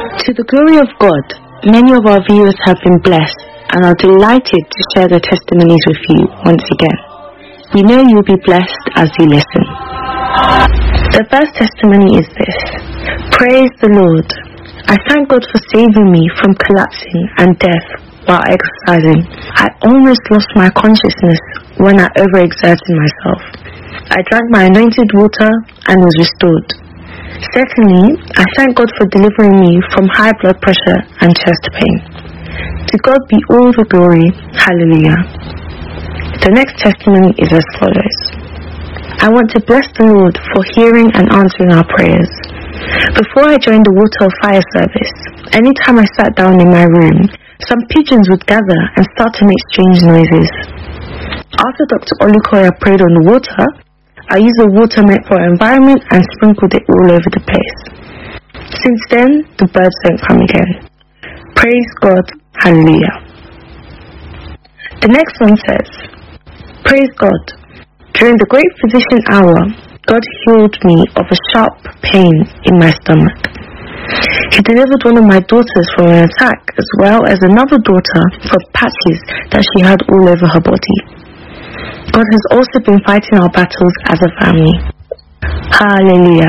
To the glory of God, many of our viewers have been blessed and are delighted to share their testimonies with you once again. We know you will be blessed as you listen. The first testimony is this. Praise the Lord. I thank God for saving me from collapsing and death while exercising. I almost lost my consciousness when I overexerted myself. I drank my anointed water and was restored. Secondly, I thank God for delivering me from high blood pressure and chest pain. To God be all the glory. Hallelujah. The next testimony is as follows. I want to bless the Lord for hearing and answering our prayers. Before I joined the Water of Fire service, anytime I sat down in my room, some pigeons would gather and start to make strange noises. After Dr. Olukoya prayed on the water, I used the water meant for our environment and sprinkled it all over the place. Since then, the birds don't come again. Praise God. Hallelujah. The next one says, Praise God. During the Great Physician Hour, God healed me of a sharp pain in my stomach. He delivered one of my daughters from an attack, as well as another daughter from patches that she had all over her body. God has also been fighting our battles as a family. Hallelujah.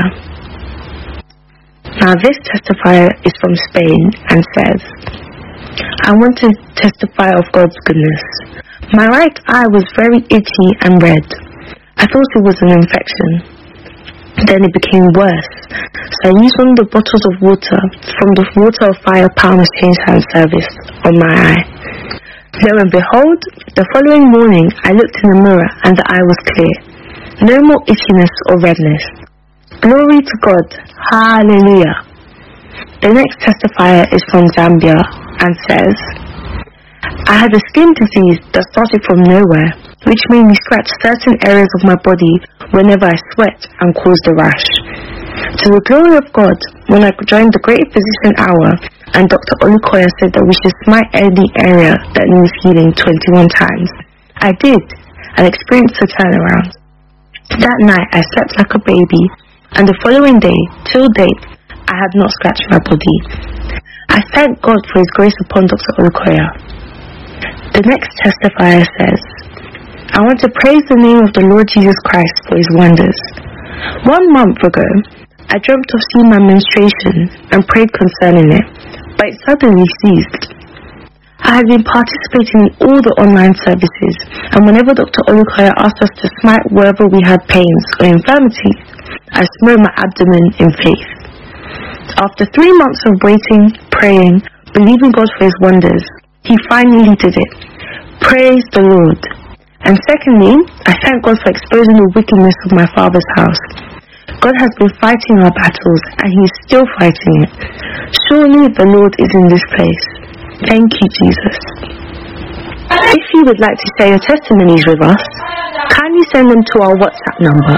Now this testifier is from Spain and says, I want to testify of God's goodness. My right eye was very itchy and red. I thought it was an infection. Then it became worse, so I used one of the bottles of water from the Water of Fire Palm Exchange Hand service on my eye. Lo and behold, the following morning I looked in the mirror and the eye was clear. No more itchiness or redness. Glory to God. Hallelujah. The next testifier is from Zambia and says, I had a skin disease that started from nowhere, which made me scratch certain areas of my body whenever I sweat and caused a rash. To the glory of God, when I joined the Great Physician Hour and Dr. Olukoya said that we should smite any area that needs healing 21 times, I did and experienced a turnaround. That night I slept like a baby, and the following day, till date, I had not scratched my body. I thank God for His grace upon Dr. Olukoya. The next testifier says, I want to praise the name of the Lord Jesus Christ for His wonders. 1 month ago, I dreamt of seeing my menstruation and prayed concerning it, but it suddenly ceased. I had been participating in all the online services, and whenever Dr. Olukoya asked us to smite wherever we had pains or infirmities, I smote my abdomen in faith. After 3 months of waiting, praying, believing God for His wonders, He finally did it. Praise the Lord. And secondly, I thank God for exposing the wickedness of my father's house. God has been fighting our battles and He is still fighting it. Surely the Lord is in this place. Thank you, Jesus. If you would like to share your testimonies with us, kindly send them to our WhatsApp number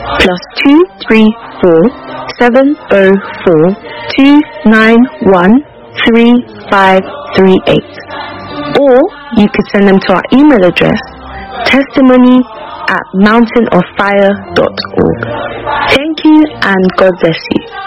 +234 704 291 3538, or you could send them to our email address testimony@mountainoffire.org. Thank you and God bless you.